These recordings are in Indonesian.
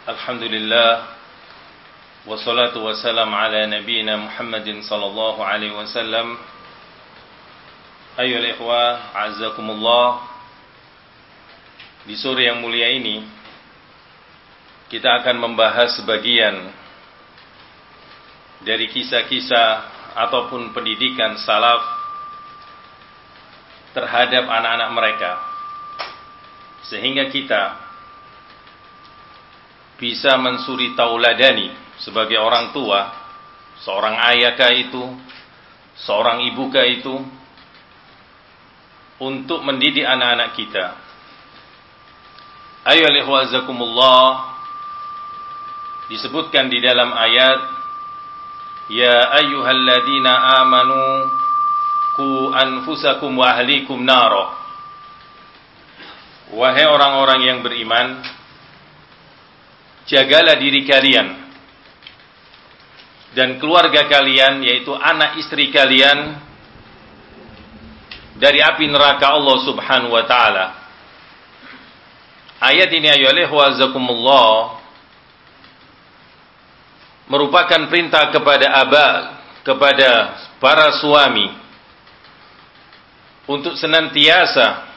Alhamdulillah wassalatu wassalam ala nabiyyina Muhammadin sallallahu alaihi wasallam. Ayyuhal ikhwah, a'azzakumullah. Di sore yang mulia ini kita akan membahas sebagian dari kisah-kisah ataupun pendidikan salaf terhadap anak-anak mereka, sehingga kita bisa mensuri tauladani sebagai orang tua, seorang ayahkah itu, seorang ibukah itu, untuk mendidik anak-anak kita. Ayyuhal ikhwah azakumullah, disebutkan di dalam ayat, ya ayyuhalladzina amanu qu anfusakum wa ahlikum nara. Wahai orang-orang yang beriman, jagalah diri kalian dan keluarga kalian, yaitu anak istri kalian, dari api neraka Allah subhanahu wa ta'ala. Ayat ini ayyuhal ikhwah azakumullah merupakan perintah kepada para suami untuk senantiasa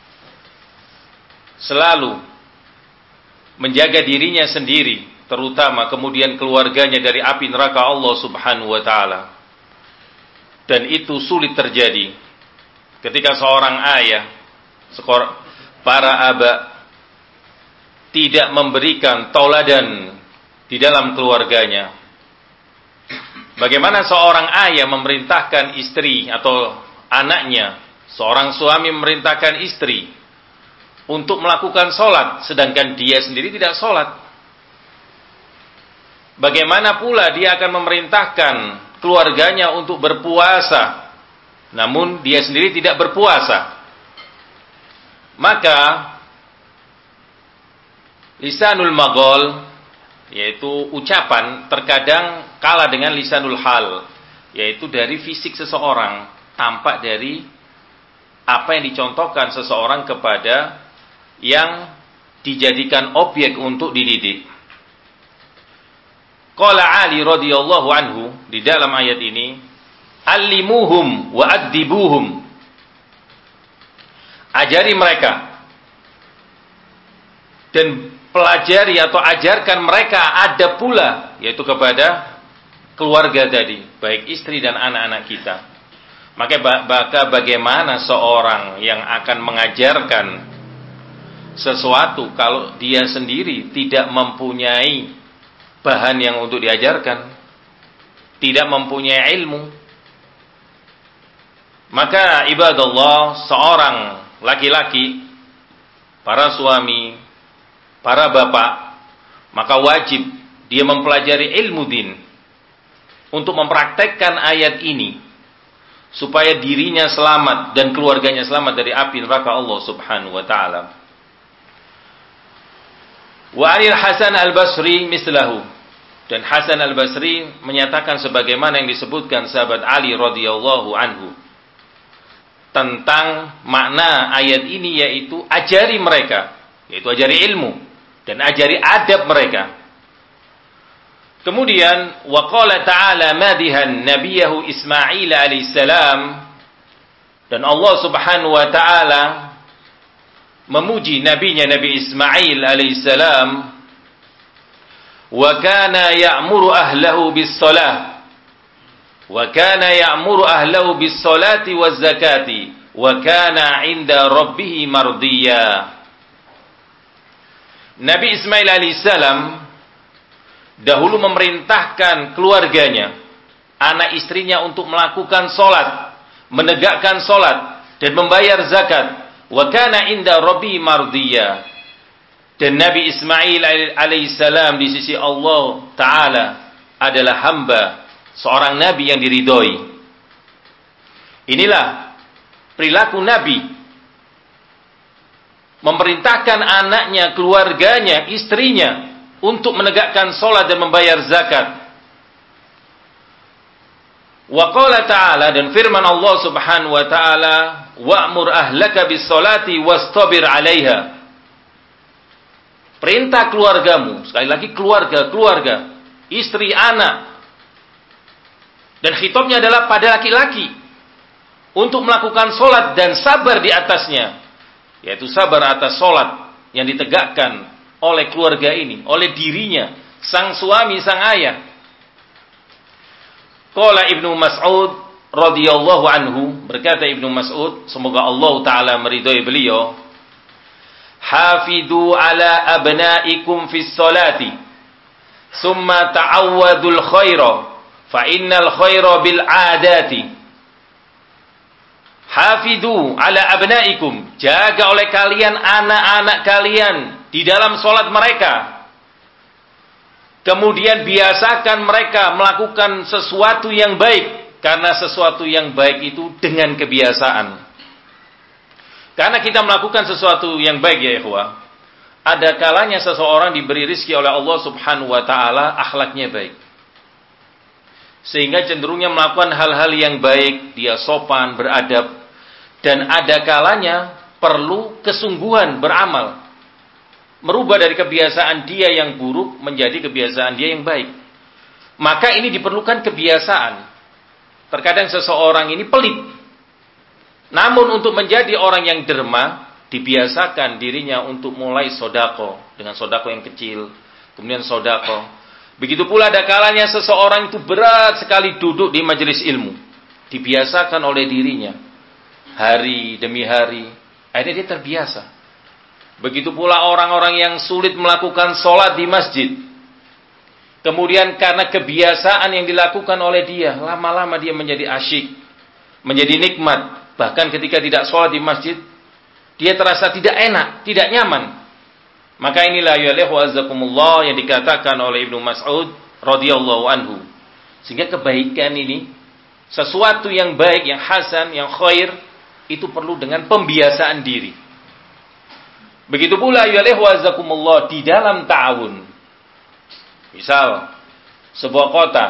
selalu menjaga dirinya sendiri, terutama kemudian keluarganya, dari api neraka Allah subhanahu wa ta'ala. Dan itu sulit terjadi ketika seorang ayah, para aba, tidak memberikan tauladan di dalam keluarganya. Bagaimana seorang ayah memerintahkan istri atau anaknya, seorang suami memerintahkan istri untuk melakukan sholat, sedangkan dia sendiri tidak sholat. Bagaimana pula dia akan memerintahkan keluarganya untuk berpuasa, namun dia sendiri tidak berpuasa? Maka lisanul maqal, yaitu ucapan, terkadang kalah dengan lisanul hal, yaitu dari fisik seseorang, tampak dari apa yang dicontohkan seseorang kepada yang dijadikan objek untuk dididik. Qala Ali radhiyallahu anhu di dalam ayat ini, allimuhum wa addibuhum. Ajari mereka dan pelajari atau ajarkan mereka adab pula, yaitu kepada keluarga tadi, baik istri dan anak-anak kita. Maka bagaimana seorang yang akan mengajarkan sesuatu kalau dia sendiri tidak mempunyai bahan yang untuk diajarkan, tidak mempunyai ilmu? Maka ibadallah, seorang laki-laki, para suami, para bapak, maka wajib dia mempelajari ilmu din untuk mempraktekkan ayat ini supaya dirinya selamat dan keluarganya selamat dari api neraka Allah subhanahu wa ta'ala. Wa 'anil Hasan al-Basri mislahu, dan Hasan al-Basri menyatakan sebagaimana yang disebutkan sahabat Ali radhiyallahu anhu tentang makna ayat ini, yaitu ajari mereka, yaitu ajari ilmu dan ajari adab mereka. Kemudian wa qala ta'ala madihan nabiyahu Ismail alaihissalam, dan Allah subhanahu wa ta'ala memuji nabinya Nabi Ismail alaihissalam, wa kana ya'muru ahlahu bis-shalah wa kana ya'muru ahlahu bis-salati waz-zakati wa kana 'inda rabbih mardiyya. Nabi Ismail alaihissalam dahulu memerintahkan keluarganya, anak istrinya, untuk melakukan salat, menegakkan salat dan membayar zakat. Wa kana inda rabbi mardiyya, dan Nabi Ismail alaihissalam di sisi Allah Ta'ala adalah hamba, seorang nabi yang diridhoi. Inilah perilaku Nabi, memerintahkan anaknya, keluarganya, istrinya untuk menegakkan salat dan membayar zakat. Wa qala ta'ala, dan firman Allah subhanahu wa ta'ala, wa'mur ahlaka bis salati wastabir 'alaiha. Perintah keluargamu, sekali lagi keluarga, istri, anak. Dan khitabnya adalah pada laki-laki untuk melakukan solat dan sabar di atasnya, yaitu sabar atas solat yang ditegakkan oleh keluarga ini, oleh dirinya, sang suami, sang ayah. Qala Ibnu Mas'ud radhiyallahu anhu, berkata Ibnu Mas'ud, semoga Allah taala meridhai beliau, "Hafidhu ala abnaikum fis salati, summa ta'awwadul khaira, fa innal khaira bil 'adati." Hafidhu ala abnaikum, jaga oleh kalian anak-anak kalian di dalam salat mereka. Kemudian biasakan mereka melakukan sesuatu yang baik, karena sesuatu yang baik itu dengan kebiasaan. Karena kita melakukan sesuatu yang baik ya ikhwah, ada kalanya seseorang diberi rizki oleh Allah subhanahu wa ta'ala, akhlaknya baik, sehingga cenderungnya melakukan hal-hal yang baik, dia sopan, beradab. Dan ada kalanya perlu kesungguhan beramal, merubah dari kebiasaan dia yang buruk menjadi kebiasaan dia yang baik. Maka ini diperlukan kebiasaan. Terkadang seseorang ini pelit, namun untuk menjadi orang yang derma, dibiasakan dirinya untuk mulai sodako, dengan sodako yang kecil, kemudian sodako. Begitu pula ada kalanya seseorang itu berat sekali duduk di majelis ilmu, dibiasakan oleh dirinya, hari demi hari, akhirnya dia terbiasa. Begitu pula orang-orang yang sulit melakukan sholat di masjid, kemudian karena kebiasaan yang dilakukan oleh dia, lama-lama dia menjadi asyik, menjadi nikmat. Bahkan ketika tidak sholat di masjid, dia terasa tidak enak, tidak nyaman. Maka inilah ya azakumullah yang dikatakan oleh Ibnu Mas'ud radhiyallahu anhu. Sehingga kebaikan ini, sesuatu yang baik, yang hasan, yang khair, itu perlu dengan pembiasaan diri. Begitu pula ya azakumullah di dalam ta'awun. Misal, sebuah kota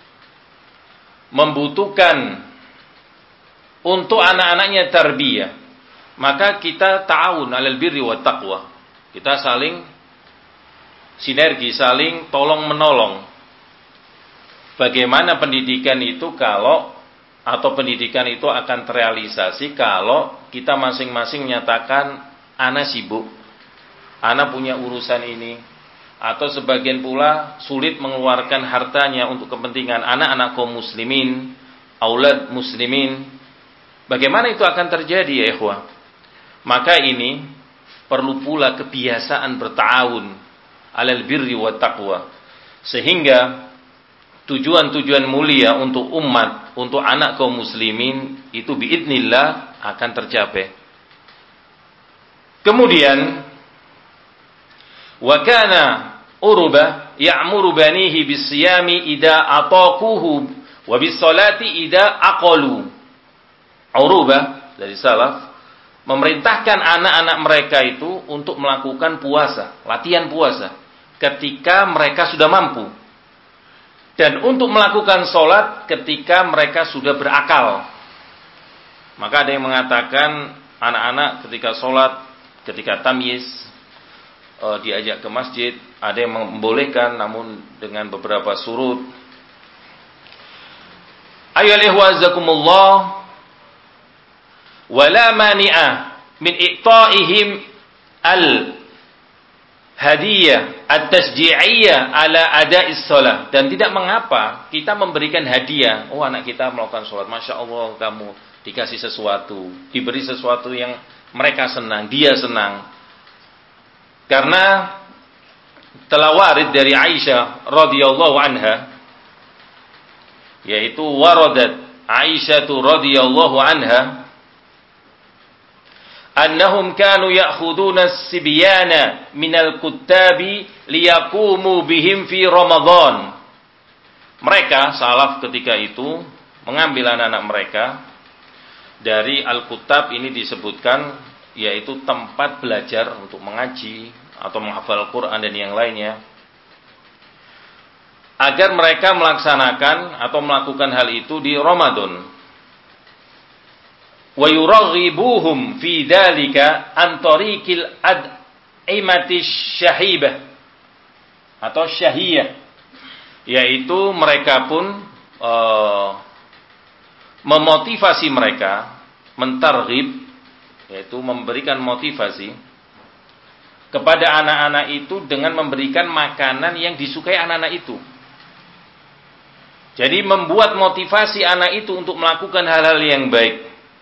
membutuhkan untuk anak-anaknya tarbiyah, maka kita ta'awun 'alal birri wat taqwa. Kita saling sinergi, saling tolong menolong. Bagaimana pendidikan itu pendidikan itu akan terrealisasi kalau kita masing-masing menyatakan ana sibuk, ana punya urusan ini, atau sebagian pula sulit mengeluarkan hartanya untuk kepentingan anak-anak kaum muslimin, aulad muslimin. Bagaimana itu akan terjadi ya ikhwah? Maka ini perlu pula kebiasaan berta'awun 'alal birri wat taqwa, sehingga tujuan-tujuan mulia untuk umat, untuk anak kaum muslimin itu biidznillah akan tercapai. Kemudian wa kana Urba ya'muru banihi bis-siyami idza ataquhu wa bis-salati idza aqalu. Urba dari salaf memerintahkan anak-anak mereka itu untuk melakukan puasa, latihan puasa ketika mereka sudah mampu, dan untuk melakukan sholat ketika mereka sudah berakal. Maka ada yang mengatakan anak-anak ketika sholat, ketika tamyiz, diajak ke masjid. Ada yang membolehkan namun dengan beberapa surut. Ayyuhal ikhwazakumullah, wala mani'a min i'ta'ihim al-hadiyah at-tasji'iyah ala ada'is shalah. Dan tidak mengapa kita memberikan hadiah. Oh, anak kita melakukan sholat, Masya Allah, kamu dikasih sesuatu, diberi sesuatu yang mereka senang, dia senang. Karena telah warid dari Aisyah radhiyallahu anha, yaitu waradat Aisyah radhiyallahu anha annahum kanu ya'khuduna as-sibyana minal kuttabi liyaqumu bihim fi Ramadan. Mereka salaf ketika itu mengambil anak-anak mereka dari al-kutab, ini disebutkan yaitu tempat belajar untuk mengaji atau menghafal Quran dan yang lainnya, agar mereka melaksanakan atau melakukan hal itu di Ramadan. Wa yuraghibuhum fi dzalika an tariqil imatish syahibah atau syahiyah, yaitu mereka pun memotivasi mereka, mentarghib, yaitu memberikan motivasi kepada anak-anak itu dengan memberikan makanan yang disukai anak-anak itu. Jadi membuat motivasi anak itu untuk melakukan hal-hal yang baik.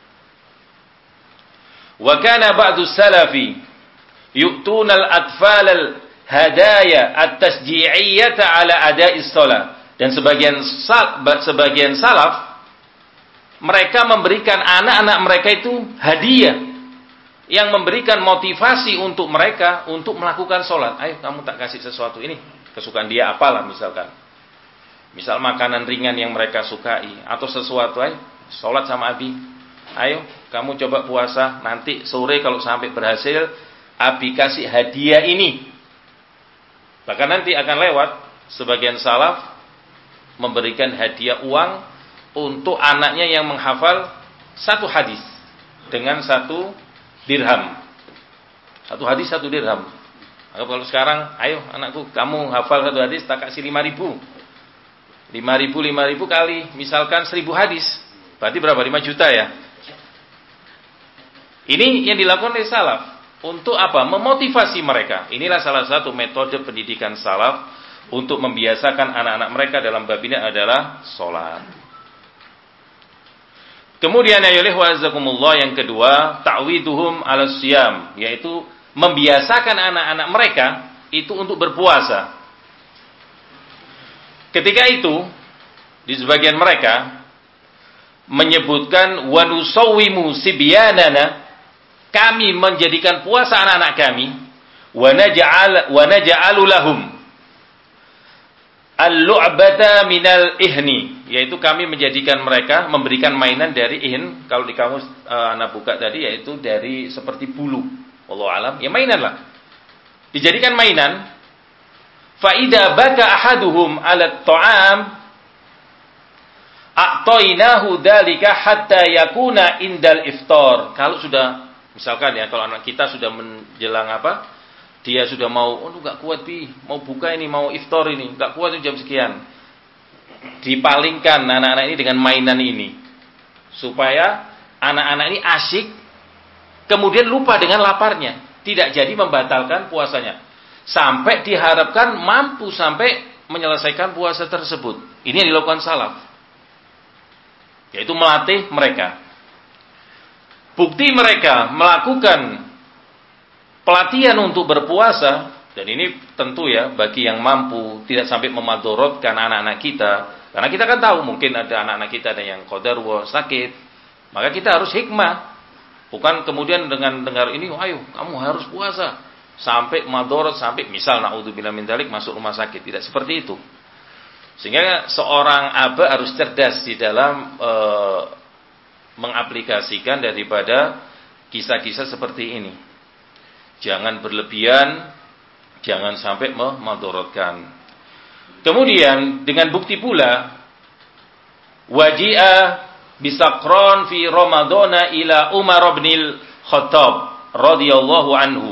Wa kana ba'du salafi yu'tuna al-atfal al-hadaya at-tasji'iyyata ala ada'is shalah. Dan sebagian salaf mereka memberikan anak-anak mereka itu hadiah yang memberikan motivasi untuk mereka untuk melakukan sholat. Ayo kamu tak kasih sesuatu ini, kesukaan dia apalah misalkan. Misal makanan ringan yang mereka sukai atau sesuatu, ayo sholat sama Abi. Ayo kamu coba puasa, nanti sore kalau sampai berhasil Abi kasih hadiah ini. Bahkan nanti akan lewat sebagian salaf memberikan hadiah uang untuk anaknya yang menghafal satu hadis dengan satu dirham. Satu hadis satu dirham. Maka kalau sekarang, ayo anakku kamu hafal satu hadis tak kasih 5.000. 5.000 kali misalkan 1.000 hadis. Berarti berapa? 5 juta ya. Ini yang dilakukan oleh salaf. Untuk apa? Memotivasi mereka. Inilah salah satu metode pendidikan salaf untuk membiasakan anak-anak mereka dalam bab ini adalah sholat. Kemudian ayoleh wa'azakumullah yang kedua, ta'widuhum ala siyam, yaitu membiasakan anak-anak mereka itu untuk berpuasa. Ketika itu di sebagian mereka menyebutkan wa nusawwimu sibyanana, kami menjadikan puasa anak-anak kami, wa naj'alu lahum al-lu'bata minal ihni, yaitu kami menjadikan mereka memberikan mainan dari ihn, kalau di kamus anak buka tadi yaitu dari seperti bulu, wallahu alam, ya mainan lah. Dijadikan mainan. Fa idza baka ahaduhum 'ala at-ta'am a'tainahu dzalika hatta yakuna indal iftar. Kalau sudah misalkan ya, kalau anak kita sudah menjelang apa? Dia sudah mau, enggak kuat Bi, mau buka ini, mau iftar ini, enggak kuat jam sekian. Dipalingkan anak-anak ini dengan mainan ini. Supaya anak-anak ini asyik, kemudian lupa dengan laparnya. Tidak jadi membatalkan puasanya. Sampai diharapkan mampu sampai menyelesaikan puasa tersebut. Ini yang dilakukan salaf. Yaitu melatih mereka. Bukti mereka melakukan pelatihan untuk berpuasa, dan ini tentu ya bagi yang mampu tidak sampai memadorotkan anak-anak kita, karena kita kan tahu mungkin ada anak-anak kita ada yang qadarwa sakit, maka kita harus hikmah, bukan kemudian dengan dengar ini, ayo kamu harus puasa sampai madorot, sampai misal naudzubillah min dzalik masuk rumah sakit, tidak seperti itu. Sehingga seorang aba harus cerdas di dalam mengaplikasikan daripada kisah-kisah seperti ini. Jangan berlebihan, jangan sampai memadorotkan. Kemudian dengan bukti pula, waji'a bisaqran fi Ramadana ila Umar bin Khattab radhiyallahu anhu.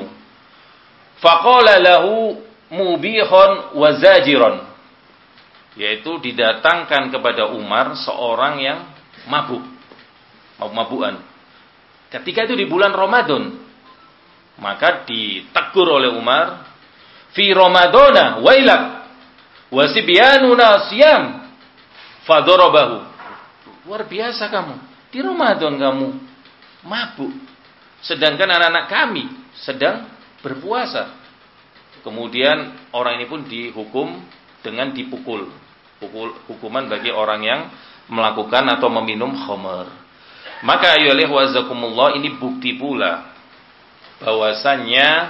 Faqala lahu mubihon wa zajiron, yaitu didatangkan kepada Umar seorang yang mabuk-mabukan. Ketika itu di bulan Ramadan, maka ditegur oleh Umar, fi Ramadana wailak wa sibyanuna siyam fadarabahu. Luar biasa kamu, di Ramadan kamu mabuk, sedangkan anak-anak kami sedang berpuasa. Kemudian orang ini pun dihukum dengan dipukul. Hukuman bagi orang yang melakukan atau meminum khamar. Maka ayyuhal wazakumullah, ini bukti pula bahwasannya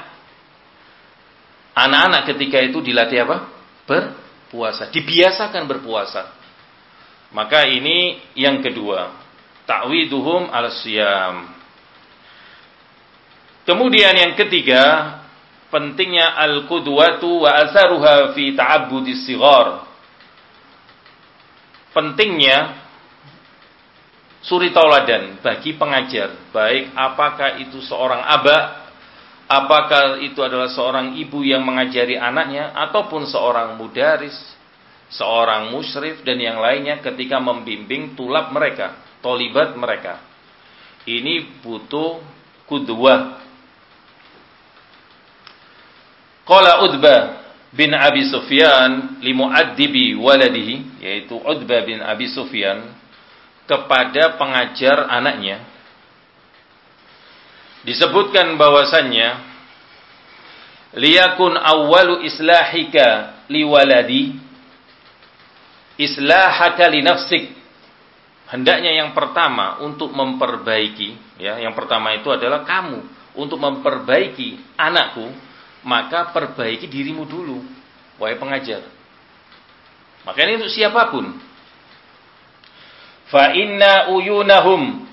anak-anak ketika itu dilatih apa? Berpuasa, dibiasakan berpuasa. Maka ini yang kedua, ta'widuhum al-siyam. Kemudian yang ketiga, pentingnya al-qudwatu wa atharuha fi ta'abbudis sighar. Pentingnya suri tauladan bagi pengajar, baik apakah itu seorang aba apakah itu adalah seorang ibu yang mengajari anaknya ataupun seorang mudaris, seorang musyrif dan yang lainnya ketika membimbing tulab mereka, tolibat mereka. Ini butuh qudwah. Qala Utbah bin Abi Sufyan li muaddibi waladihi, yaitu Utbah bin Abi Sufyan kepada pengajar anaknya, disebutkan bahwasannya liyakun awwalu islahika liwaladi islahaka li nafsik. Hendaknya yang pertama untuk memperbaiki, ya, yang pertama itu adalah kamu untuk memperbaiki anakku, maka perbaiki dirimu dulu, wahai pengajar. Maka ini untuk siapapun. Fa inna uyunahum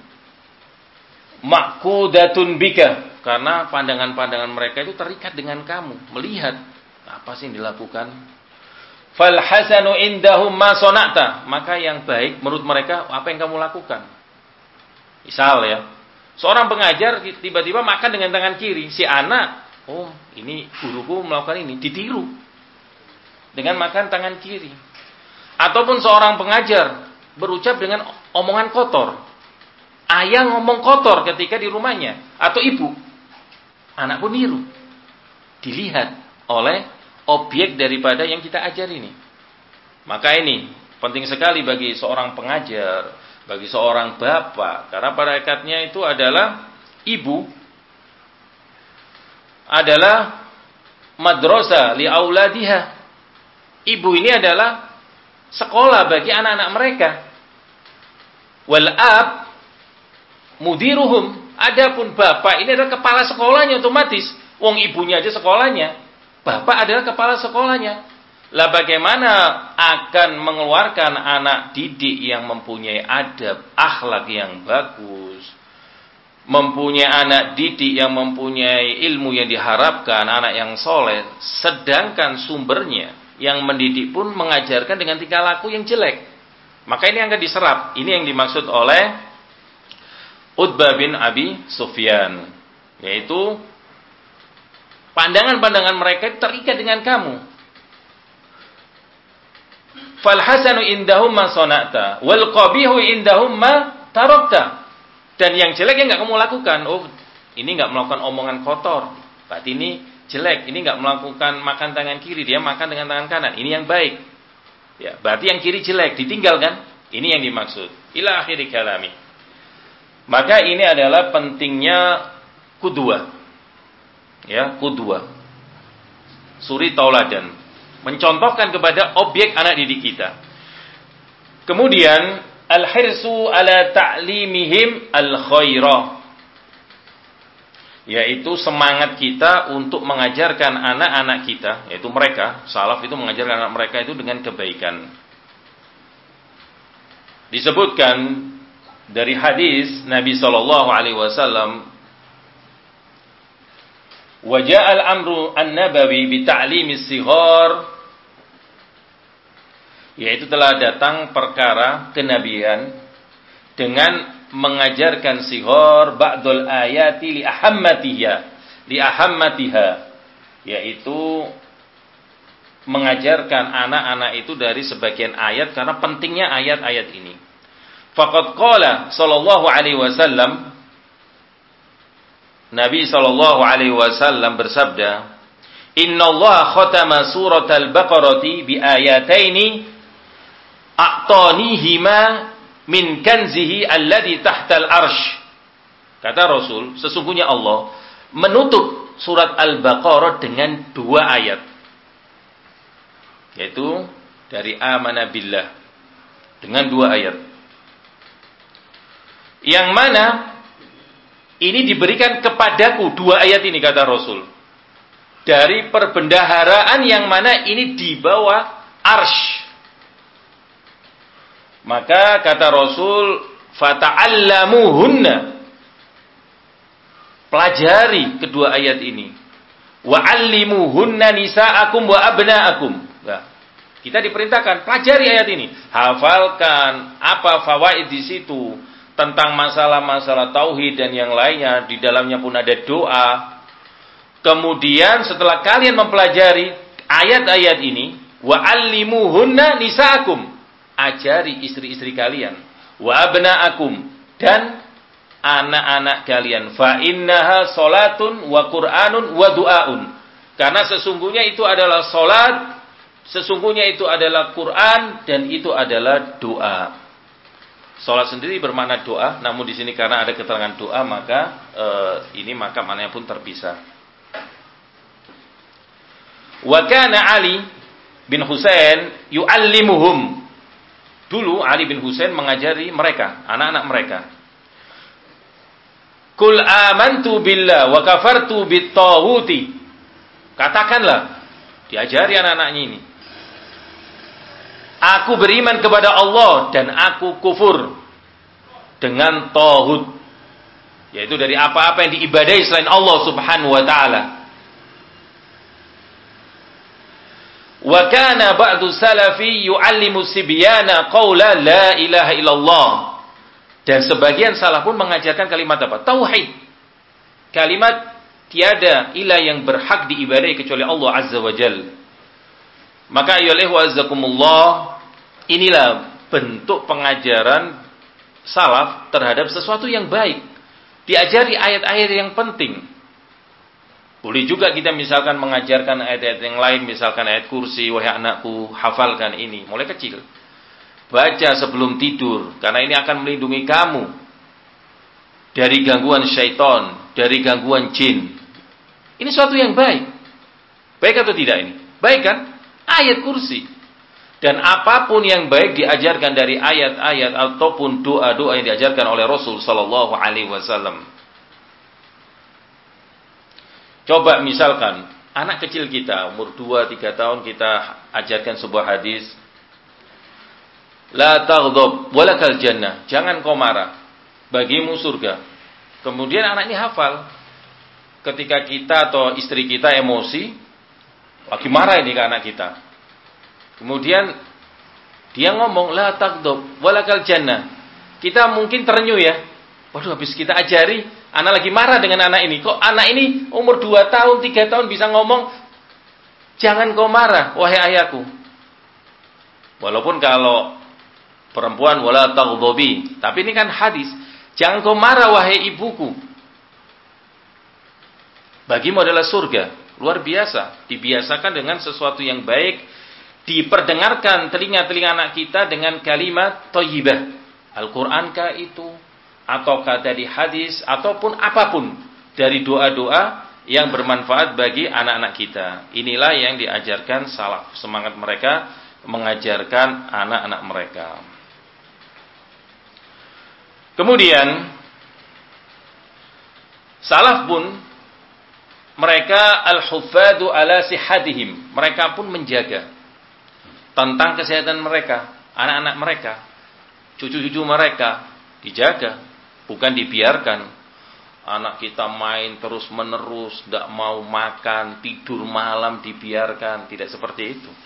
ma'qudatun bika, karena pandangan-pandangan mereka itu terikat dengan kamu, melihat apa sih yang dilakukan. Fal hasanu indahum ma sona'ta, maka yang baik menurut mereka apa yang kamu lakukan. Misal ya, seorang pengajar tiba-tiba makan dengan tangan kiri, si anak, oh ini guruku melakukan ini, ditiru dengan makan tangan kiri. Ataupun seorang pengajar berucap dengan omongan kotor, ayah ngomong kotor ketika di rumahnya, atau ibu, anak pun niru. Dilihat oleh objek daripada yang kita ajar ini. Maka ini penting sekali bagi seorang pengajar, bagi seorang bapak, karena pada hakikatnya itu adalah ibu, adalah madrasah li auladiha. Ibu ini adalah sekolah bagi anak-anak mereka. Wal ab mudiruhum, adapun bapak ini adalah kepala sekolahnya otomatis. Wong ibunya aja sekolahnya, bapak adalah kepala sekolahnya. Lah bagaimana akan mengeluarkan anak didik yang mempunyai adab, akhlak yang bagus, mempunyai anak didik yang mempunyai ilmu yang diharapkan, anak yang soleh, sedangkan sumbernya yang mendidik pun mengajarkan dengan tingkah laku yang jelek. Maka ini yang akan diserap. Ini yang dimaksud oleh Utbah bin Abi Sufyan, yaitu pandangan-pandangan mereka terikat dengan kamu. Fal hasanu indahum ma sona'ta wal qabihu indahum ma tarakta. Dan yang jelek yang enggak kamu lakukan. Oh, ini enggak melakukan omongan kotor, berarti ini jelek. Ini enggak melakukan makan tangan kiri, dia makan dengan tangan kanan. Ini yang baik. Ya, berarti yang kiri jelek, ditinggalkan. Ini yang dimaksud. Ila akhiri kalami. Maka ini adalah pentingnya qudwah. Ya, qudwah. Suri tauladan. Mencontohkan kepada objek anak didik kita. Kemudian al-hirsu ala ta'limihim al-khairah, yaitu semangat kita untuk mengajarkan anak-anak kita, yaitu mereka, salaf itu mengajarkan anak mereka itu dengan kebaikan. Disebutkan dari hadis Nabi sallallahu alaihi wasallam, wa ja'al amru an-nabawi bi ta'limis sighar, yaitu telah datang perkara kenabian dengan mengajarkan sighar ba'dul ayati li ahammatiha, yaitu mengajarkan anak-anak itu dari sebagian ayat karena pentingnya ayat-ayat ini. Faqad qala sallallahu alaihi wasallam, Nabi sallallahu alaihi wasallam bersabda, "Innallaha khatama suratal Baqarati bi ayataini a'tanihima min kanzihi alladhi tahtal arsh." Kata Rasul, sesungguhnya Allah menutup surat Al-Baqarah dengan 2 ayat, yaitu dari Amana Billah, dengan 2 ayat, yang mana ini diberikan kepadaku 2 ayat ini, kata Rasul, dari perbendaharaan yang mana ini di bawah arsh. Maka kata Rasul, fata'allamuhunna, pelajari kedua ayat ini, wa'allimuhunna nisa'akum wa abna'akum. Nah, kita diperintahkan pelajari ayat ini, hafalkan apa fawaid di situ tentang masalah-masalah tauhid dan yang lainnya. Di dalamnya pun ada doa. Kemudian setelah kalian mempelajari ayat-ayat ini, wa allimuhunna nisaakum, ajari istri-istri kalian, wa abnaakum, dan anak-anak kalian, fa innaha salatun wa qur'anun wa du'aun, karena sesungguhnya itu adalah salat, sesungguhnya itu adalah Quran, dan itu adalah doa. Salat sendiri bermakna doa, namun di sini karena ada keterangan doa, maka maka maknanya pun terpisah. Wa kana Ali bin Husain yu'allimuhum. Dulu Ali bin Husain mengajari mereka, anak-anak mereka. Kul amantu billah wa kafartu bit-taghuti. Katakanlah, diajari anak-anaknya ini. Aku beriman kepada Allah dan aku kufur dengan tauhid, yaitu dari apa-apa yang diibadahi selain Allah Subhanahu wa taala. Wa kana ba'du salafi yu'allimu sibyana qaula la ilaha illallah. Dan sebagian salaf pun mengajarkan kalimat apa? Tauhid. Kalimat tiada ilah yang berhak diibadahi kecuali Allah Azza wa Jalla. Maka ayyuhal azzakumullah, inilah bentuk pengajaran salaf terhadap sesuatu yang baik. Diajari ayat-ayat yang penting. Boleh juga kita misalkan mengajarkan ayat-ayat yang lain, misalkan ayat kursi, wahai anakku, hafalkan ini mulai kecil. Baca sebelum tidur, karena ini akan melindungi kamu dari gangguan syaitan, dari gangguan jin. Ini suatu yang baik. Baik atau tidak ini? Baik kan? Ayat kursi. Dan apapun yang baik diajarkan dari ayat-ayat ataupun doa-doa yang diajarkan oleh Rasul sallallahu alaihi wasallam. Coba misalkan anak kecil kita umur 2-3 tahun kita ajarkan sebuah hadis, la taghdab walakal jannah, jangan kau marah, bagimu surga. Kemudian anak ini hafal. Ketika kita atau istri kita emosi, lagi marah ini ke anak kita. Kemudian dia ngomong la taghdab walakal jannah. Kita mungkin terenyuh ya. Waduh, habis kita ajari, anak lagi marah dengan anak ini. Kok anak ini umur 2 tahun, 3 tahun bisa ngomong, jangan kau marah, wahai ayahku. Walaupun kalau perempuan, wala taghdabi. Tapi ini kan hadis. Jangan kau marah, wahai ibuku. Bagimu adalah surga. Luar biasa. Dibiasakan dengan sesuatu yang baik. Diperdengarkan telinga-telinga anak kita dengan kalimat thayyibah. Al-Quran kah itu? Ataukah dari hadis? Ataupun apapun dari doa-doa yang bermanfaat bagi anak-anak kita. Inilah yang diajarkan salaf. Semangat mereka mengajarkan anak-anak mereka. Kemudian salaf pun mereka al-huffadu ala sihatihim. Mereka pun menjaga tentang kesehatan mereka, anak-anak mereka, cucu-cucu mereka dijaga, bukan dibiarkan. Anak kita main terus-menerus, tidak mau makan, tidur malam dibiarkan, tidak seperti itu.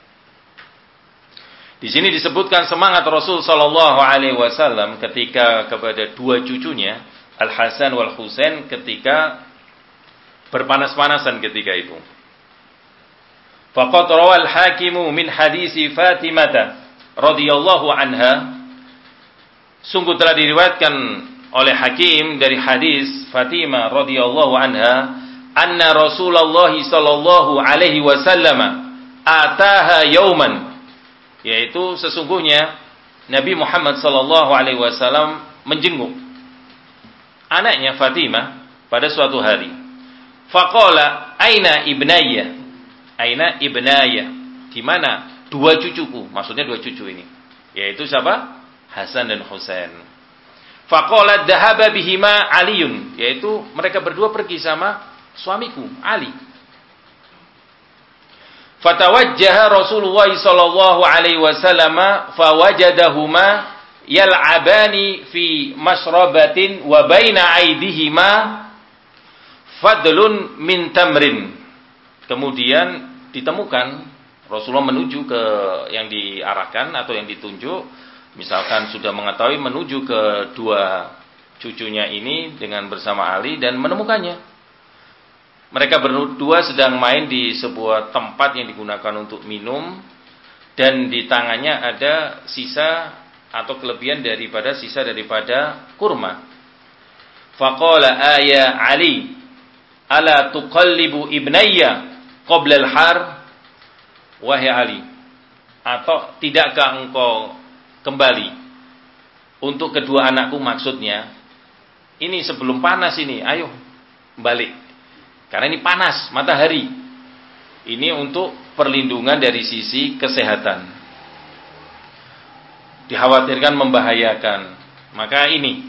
Di sini disebutkan semangat Rasul sallallahu alaihi wasallam ketika kepada 2 cucunya, Al-Hasan wal Husain, ketika berpanas-panasan ketika itu. Faqad rawal hakimu min hadisi Fatimah radhiyallahu anha. Sungguh telah diriwayatkan oleh Hakim dari hadis Fatimah radhiyallahu anha, anna Rasulullah sallallahu alaihi wasallam ataha yauman, yaitu sesungguhnya Nabi Muhammad sallallahu alaihi wasallam menjenguk anaknya Fatimah pada suatu hari. Faqala aina ibnayya, aina ibnaya, di mana 2 cucuku, maksudnya 2 cucu ini, yaitu siapa? Hasan dan Husain. Faqala dhahaba bihima Aliun, yaitu mereka berdua pergi sama suamiku Ali. Fatawajjaha Rasulullah sallallahu alaihi wasallam fawajadahuma yal'abani fi masrabatin wa baina aydihima fadlun min tamrin. Kemudian ditemukan Rasulullah menuju ke yang diarahkan atau yang ditunjuk, misalkan sudah mengetahui menuju ke 2 cucunya ini dengan bersama Ali dan menemukannya. Mereka berdua sedang main di sebuah tempat yang digunakan untuk minum, dan di tangannya ada sisa atau kelebihan daripada sisa daripada kurma. Faqala ya Ali, ala tuqallibu ibnayya qabla al-har? Wahai Ali, atau tidakkah engkau kembali untuk kedua anakku, maksudnya ini sebelum panas ini, ayo balik. Karena ini panas, matahari. Ini untuk perlindungan dari sisi kesehatan. Dikhawatirkan membahayakan. Maka ini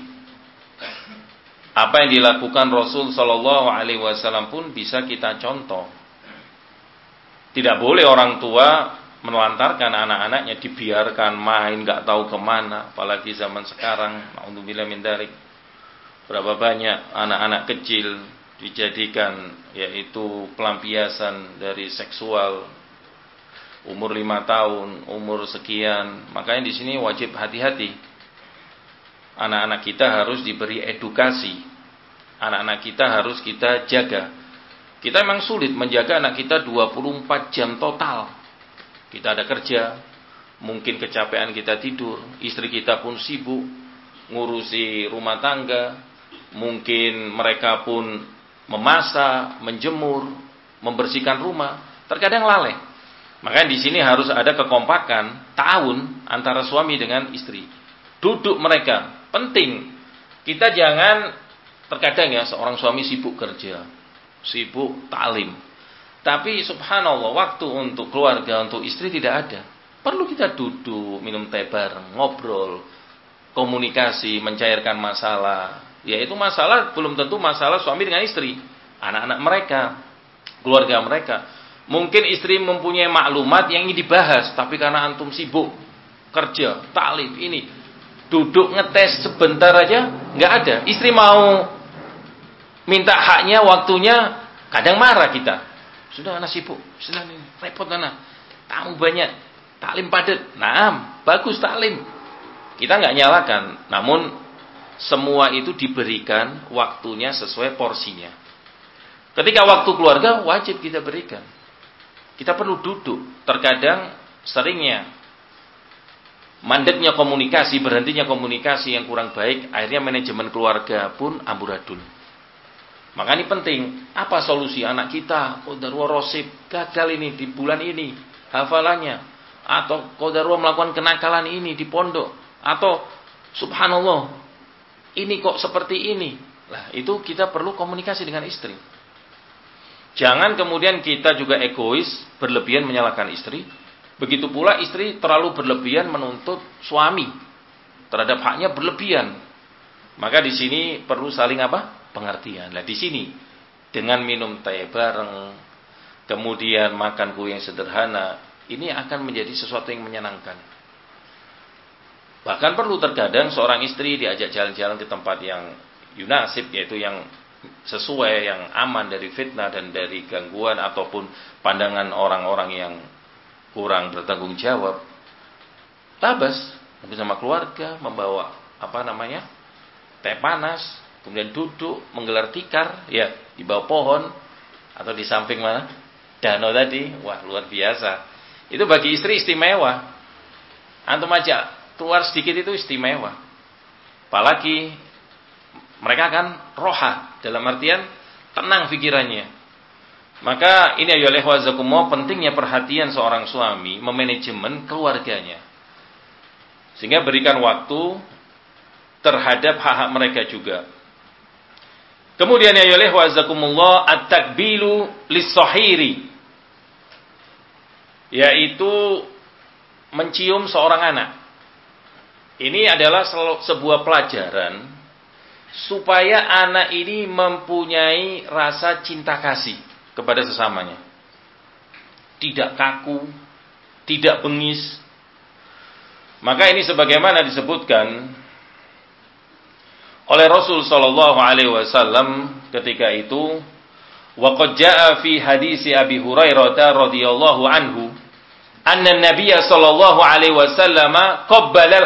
apa yang dilakukan Rasul Shallallahu Alaihi Wasallam pun bisa kita contoh. Tidak boleh orang tua menelantarkan anak-anaknya, dibiarkan main nggak tahu kemana. Apalagi zaman sekarang, na'udzubillah min dzalik. Berapa banyak anak-anak kecil dijadikan yaitu pelampiasan dari seksual, umur 5 tahun, umur sekian. Makanya di sini wajib hati-hati. Anak-anak kita harus diberi edukasi. Anak-anak kita harus kita jaga. Kita memang sulit menjaga anak kita 24 jam total. Kita ada kerja, mungkin kecapean kita tidur, istri kita pun sibuk ngurusi rumah tangga, mungkin mereka pun memasak, menjemur, membersihkan rumah, terkadang lalai. Makanya di sini harus ada kekompakan ta'awun antara suami dengan istri. Duduk mereka penting. Kita jangan, terkadang ya seorang suami sibuk kerja, sibuk ta'lim, tapi subhanallah waktu untuk keluarga, untuk istri tidak ada. Perlu kita duduk, minum teh bareng, ngobrol, komunikasi, mencairkan masalah. Yaitu masalah belum tentu masalah suami dengan istri, anak-anak mereka, keluarga mereka. Mungkin istri mempunyai maklumat yang ingin dibahas, tapi karena antum sibuk kerja, ta'lim, ini duduk ngetes sebentar aja nggak ada. Istri mau minta haknya, waktunya, kadang marah kita. Sudah anak sibuk, sudah nih, repot anak, tamu banyak, taklim padat. Naam, bagus taklim, kita nggak nyalakan. Namun semua itu diberikan waktunya sesuai porsinya. Ketika waktu keluarga wajib kita berikan. Kita perlu duduk. Terkadang seringnya mandeknya komunikasi, berhentinya komunikasi yang kurang baik, akhirnya manajemen keluarga pun amburadul. Maka ini penting. Apa solusi anak kita? Qadarullah rosib, gagal ini di bulan ini hafalannya, atau qadarullah melakukan kenakalan ini di pondok, atau subhanallah ini kok seperti ini. Lah, itu kita perlu komunikasi dengan istri. Jangan kemudian kita juga egois, berlebihan menyalahkan istri. Begitu pula istri terlalu berlebihan menuntut suami terhadap haknya berlebihan. Maka di sini perlu saling apa? Pengertian. Lah di sini dengan minum teh bareng, kemudian makan kue yang sederhana, ini akan menjadi sesuatu yang menyenangkan. Bahkan perlu terkadang seorang istri diajak jalan-jalan ke tempat yang yunasib, yaitu yang sesuai, yang aman dari fitnah dan dari gangguan ataupun pandangan orang-orang yang kurang bertanggung jawab. Tabas bersama keluarga, membawa teh panas, kemudian duduk menggelar tikar ya di bawah pohon atau di samping mana? Danau tadi. Wah, luar biasa. Itu bagi istri istimewa. Antum aja keluar sedikit itu istimewa. Apalagi mereka akan roha, dalam artian tenang pikirannya. Maka ini ayolah wazakumullah, pentingnya perhatian seorang suami memanajemen keluarganya. Sehingga berikan waktu terhadap hak-hak mereka juga. Kemudian ayolah wazakumullah at-takbilu lis-sahiri, yaitu mencium seorang anak. Ini adalah sebuah pelajaran supaya anak ini mempunyai rasa cinta kasih kepada sesamanya. Tidak kaku, tidak bengis. Maka ini sebagaimana disebutkan oleh Rasul sallallahu alaihi wasallam ketika itu, wa qad jaa fi hadisi Abi Hurairah radhiyallahu anhu anna an-nabiy sallallahu alaihi wasallam qabbala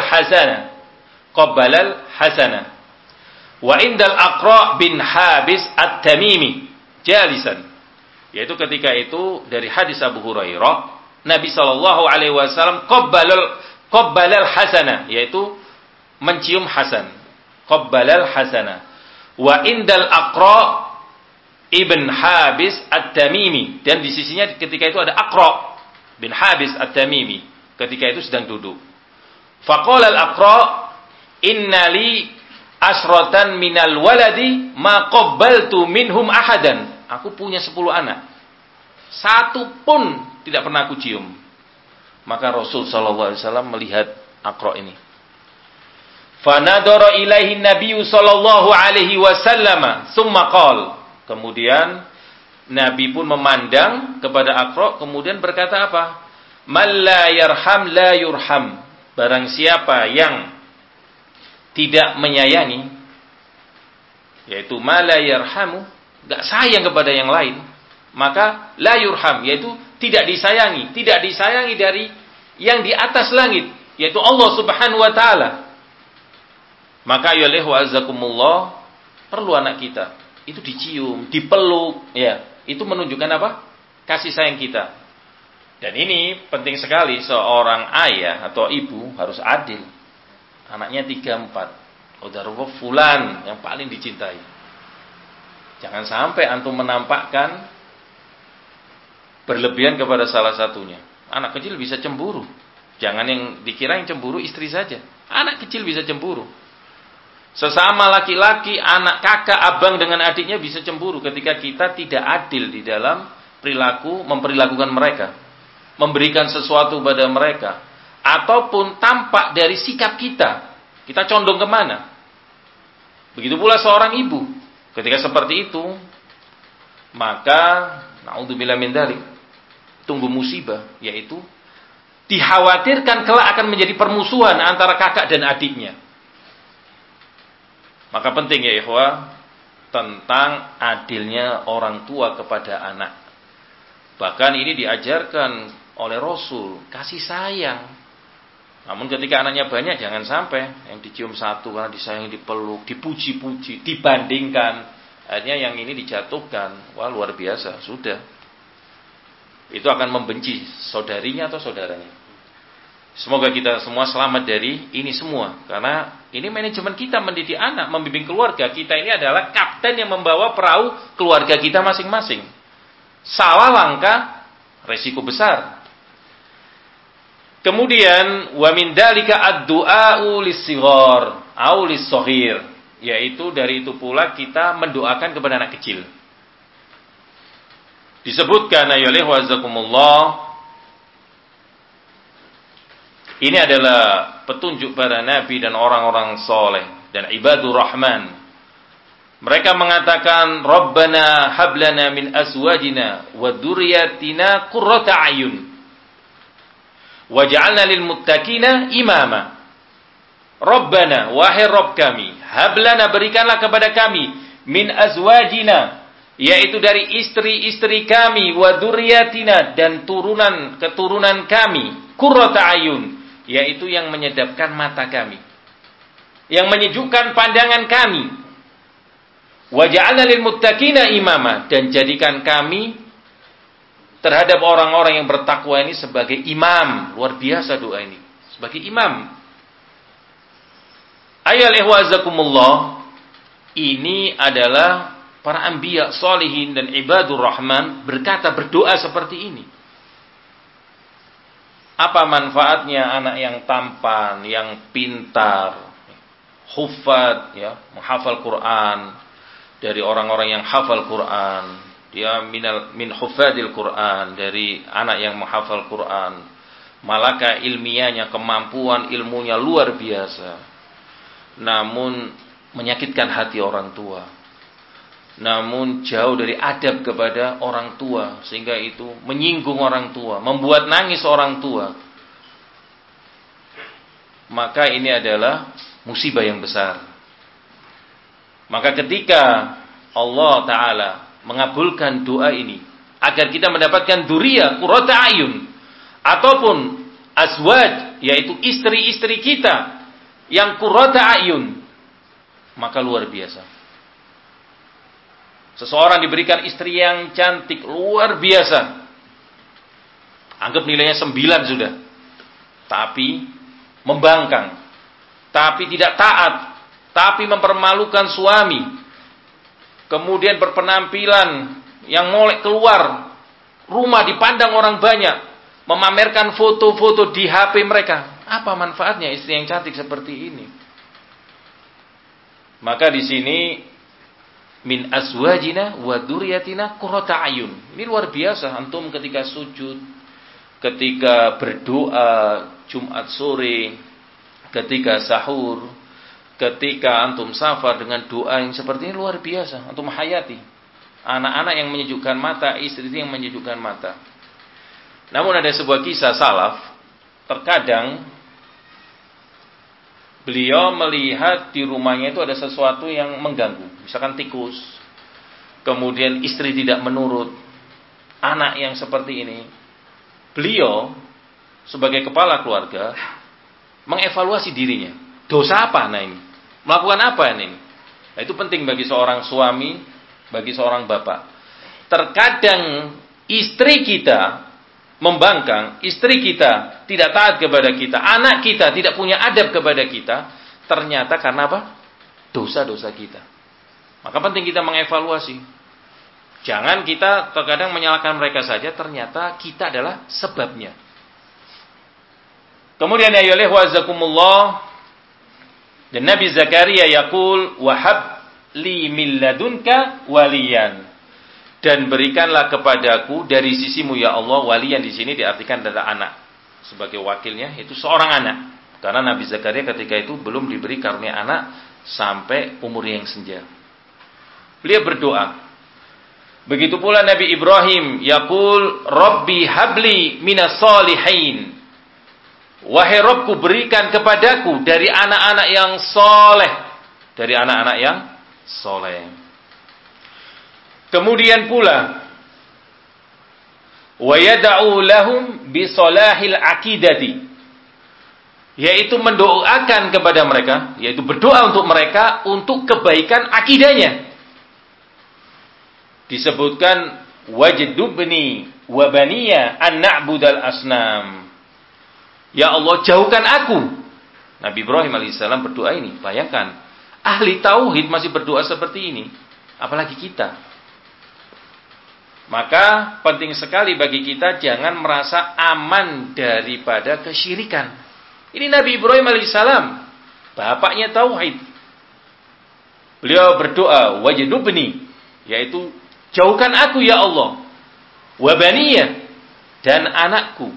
al-hasana wa indal Aqra bin Habis at-Tamimi jalisan. Yaitu ketika itu dari hadis Abu Hurairah, Nabi sallallahu alaihi wasallam qabbalal hasana, yaitu mencium Hasan. Qabbalal hasana. Wa indal Aqra ibn Habis At-Tamimi, dan di sisinya ketika itu ada Aqra bin Habis At-Tamimi, ketika itu sedang duduk. Faqala al-Aqra, innali asratan minal waladi ma qabbaltu minhum ahadan. Aku punya 10 anak, satu pun tidak pernah aku cium. Maka Rasul sallallahu alaihi wasallam melihat Aqra ini. Fanadara ilaihi Nabi sallallahu alaihi wasallam, tsumma qala. Kemudian Nabi pun memandang kepada Aqra, kemudian berkata apa? Man la yarham la yurham. Barang siapa yang tidak menyayangi, yaitu ma la yarhamu, enggak sayang kepada yang lain, maka la yurham, yaitu tidak disayangi dari yang di atas langit, yaitu Allah Subhanahu wa taala. Maka ya azakumullah, perlu anak kita itu dicium, dipeluk, ya. Itu menunjukkan apa? Kasih sayang kita. Dan ini penting sekali, seorang ayah atau ibu harus adil. Anaknya 3-4. Udah fulan yang paling dicintai. Jangan sampai antum menampakkan berlebihan kepada salah satunya. Anak kecil bisa cemburu. Jangan yang dikira yang cemburu istri saja. Anak kecil bisa cemburu. Sesama laki-laki, anak kakak, abang dengan adiknya bisa cemburu ketika kita tidak adil di dalam perilaku, memperlakukan mereka, memberikan sesuatu pada mereka, ataupun tampak dari sikap kita condong kemana. Begitu pula seorang ibu, ketika seperti itu, maka naudzubillah min dzalik, tunggu musibah, yaitu dikhawatirkan kelak akan menjadi permusuhan antara kakak dan adiknya. Maka penting ya ikhwah, tentang adilnya orang tua kepada anak. Bahkan ini diajarkan oleh Rasul, kasih sayang. Namun ketika anaknya banyak, jangan sampai yang dicium satu karena disayangi, dipeluk, dipuji-puji, dibandingkan. Akhirnya yang ini dijatuhkan. Wah, luar biasa, sudah. Itu akan membenci saudarinya atau saudaranya. Semoga kita semua selamat dari ini semua. Karena ini manajemen kita mendidik anak, membimbing keluarga. Kita ini adalah kapten yang membawa perahu keluarga kita masing-masing. Salah langkah, resiko besar. Kemudian, wa min dalika ad-du'a'u lis-sighar au lis-shaghir. Yaitu dari itu pula kita mendoakan kepada anak kecil. Disebutkan ayyuhal wazakumullah, ini adalah petunjuk para nabi dan orang-orang soleh dan ibadur rahman. Mereka mengatakan, Rabbana hablana min azwajina wa dzurriyyatina qurrata a'yun waj'alna lil muttaqina imama. Rabbana, wahai Rabb kami, hablana, berikanlah kepada kami, min azwajina, yaitu dari istri-istri kami, wa dzurriyyatina, dan keturunan kami, qurrata a'yun, yaitu yang menyedapkan mata kami, yang menyejukkan pandangan kami. Waja'alna lil muttaqina imama, dan jadikan kami terhadap orang-orang yang bertakwa ini sebagai imam. Luar biasa doa ini, sebagai imam. Ayyuhal ihwazakumullah, ini adalah para anbiya sholihin dan ibadur rahman berdoa seperti ini. Apa manfaatnya anak yang tampan, yang pintar, hufad, ya, menghafal Quran, dari orang-orang yang hafal Quran, dia min hufadil Quran, dari anak yang menghafal Quran, malaka ilmiahnya, kemampuan ilmunya luar biasa, namun menyakitkan hati orang tua, namun jauh dari adab kepada orang tua, sehingga itu menyinggung orang tua, membuat nangis orang tua, maka ini adalah musibah yang besar. Maka ketika Allah Ta'ala mengabulkan doa ini, agar kita mendapatkan dzurriyyah qurrata a'yun, ataupun azwaj, yaitu istri-istri kita yang qurrata a'yun, maka luar biasa. Seseorang diberikan istri yang cantik, luar biasa. Anggap nilainya 9 sudah. Tapi membangkang. Tapi tidak taat. Tapi mempermalukan suami. Kemudian berpenampilan yang molek keluar. Rumah dipandang orang banyak. Memamerkan foto-foto di HP mereka. Apa manfaatnya istri yang cantik seperti ini? Maka di sini min azwajina wa dzurriyyatina qurrata ayun. Ini luar biasa antum ketika sujud, ketika berdoa Jumat sore, ketika sahur, ketika antum safar dengan doa yang seperti ini luar biasa. Antum hayati anak-anak yang menyejukkan mata, istri yang menyejukkan mata. Namun ada sebuah kisah salaf, terkadang beliau melihat di rumahnya itu ada sesuatu yang mengganggu. Misalkan tikus. Kemudian istri tidak menurut. Anak yang seperti ini. Beliau sebagai kepala keluarga mengevaluasi dirinya. Dosa apa nah ini? Melakukan apa ini? Nah, itu penting bagi seorang suami, bagi seorang bapak. Terkadang istri kita membangkang, istri kita tidak taat kepada kita, anak kita tidak punya adab kepada kita, ternyata karena apa? Dosa-dosa kita. Maka penting kita mengevaluasi. Jangan kita terkadang menyalahkan mereka saja, ternyata kita adalah sebabnya. Kemudian ayyuhal wazakumullah, dan Nabi Zakaria yaqul wahab li min ladunka waliyan. Dan berikanlah kepadaku dari sisimu ya Allah. Waliyan di sini diartikan adalah anak. Sebagai wakilnya itu seorang anak. Karena Nabi Zakaria ketika itu belum diberi karunia anak sampai umur yang senja. Beliau berdoa. Begitu pula Nabi Ibrahim yaqul Rabbi habli minas solihin. Wahai Rabbku, berikan kepadaku dari anak-anak yang soleh. Dari anak-anak yang soleh. Kemudian pula wa yad'u lahum bi salahil aqidati, yaitu mendoakan kepada mereka, yaitu berdoa untuk mereka untuk kebaikan akidahnya. Disebutkan wajdubni wa baniya an na'budal asnam. Ya Allah, jauhkan aku. Nabi Ibrahim alaihissalam berdoa ini. Bayangkan, ahli tauhid masih berdoa seperti ini, apalagi kita. Maka penting sekali bagi kita jangan merasa aman daripada kesyirikan. Ini Nabi Ibrahim alaihissalam, bapaknya tauhid. Beliau berdoa, wajdubni, yaitu jauhkan aku ya Allah, wabaniya, dan anakku,